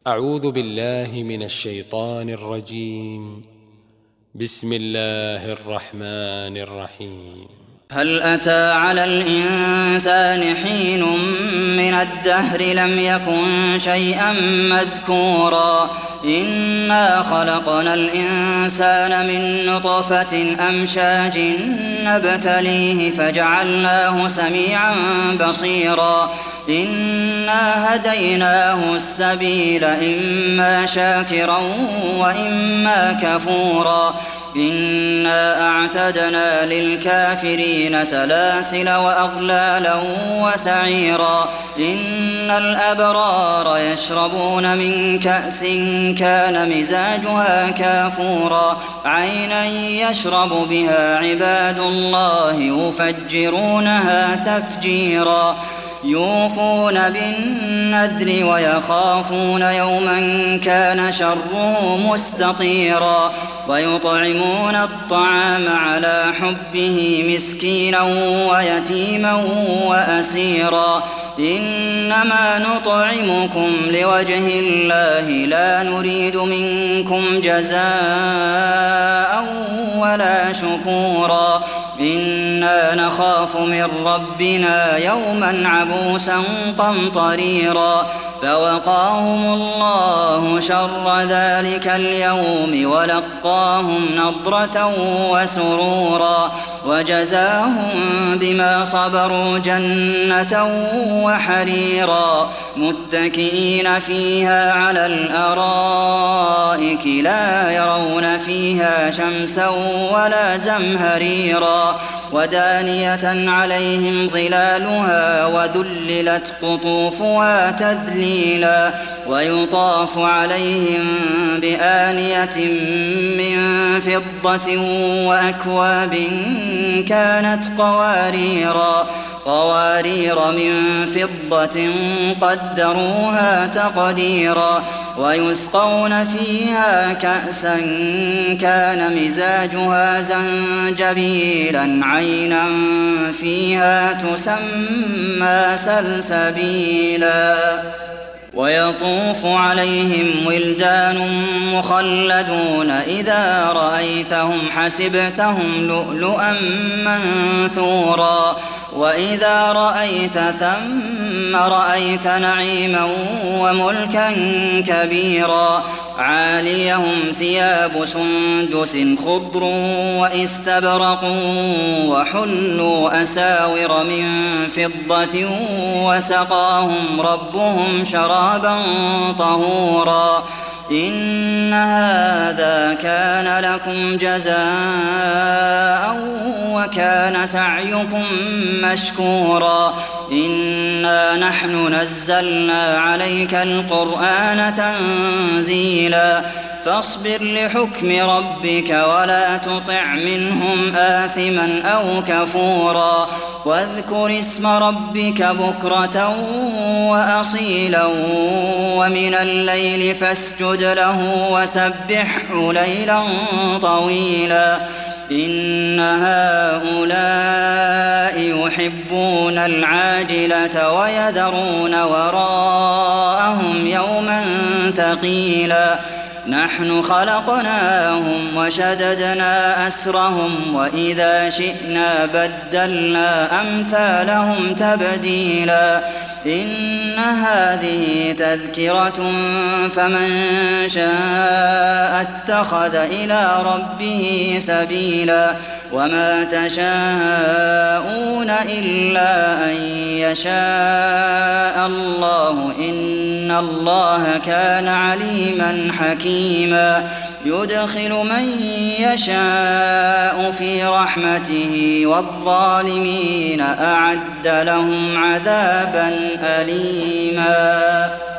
أعوذ بالله من الشيطان الرجيم. بسم الله الرحمن الرحيم. هل أتى على الإنسان حين من الدهر لم يكن شيئا مذكورا إنا خلقنا الإنسان من نطفة أمشاج نبتليه فجعلناه سميعا بصيرا إنا هديناه السبيل إما شاكرا وإما كفورا إنا أعتدنا للكافرين سلاسل وأغلالا وسعيرا إن الأبرار يشربون من كأس كان مزاجها كافورا عينا يشرب بها عباد الله يفجرونها تفجيرا يوفون بالنذر ويخافون يوما كان شره مستطيرا ويطعمون الطعام على حبه مسكينا ويتيما وأسيرا إنما نطعمكم لوجه الله لا نريد منكم جزاء ولا شكورا إنا نخاف من ربنا يوما عبوسا قمطريرا فوقاهم الله شر ذلك اليوم ولقاهم نضرة وسرورا وجزاهم بما صبروا جنة وحريرا متكئين فيها على الأرائك لا يرون فيها شمسا ولا زمهريرا ودانية عليهم ظلالها وذللت قطوفها تذليلا ويطاف عليهم بآنية من فضة وأكواب كانت قوارير من فضة قدروها تقديرا ويسقون فيها كأسا كان مزاجها زنجبيلا عينا فيها تسمى سلسبيلا ويطوف عليهم ولدان مخلدون إذا رأيتهم حسبتهم لؤلؤا منثورا وإذا رأيت ثم رأيت نعيما وملكا كبيرا عاليهم ثياب سندس خضر واستبرق وحلوا أساور من فضة وسقاهم ربهم شرابا طهورا إن هذا كان لكم جزاء وكان سعيكم مشكورا إنا نحن نزلنا عليك القرآن تنزيلا فاصبر لحكم ربك ولا تطع منهم آثما أو كفورا واذكر اسم ربك بكرة وأصيلا ومن الليل فاسجد له وسبحه ليلا طويلا إن هؤلاء يحبون العاجلة ويذرون وراءهم يوما ثقيلا نحن خلقناهم وشددنا أسرهم وإذا شئنا بدلنا أمثالهم تبديلا إن هذه تذكرة فمن شاء اتخذ إلى ربه سبيلا وما تشاءون إلا أن يشاء الله إن الله كان عليما حكيما يدخل من يشاء في رحمته والظالمين أعد لهم عذابا أليما.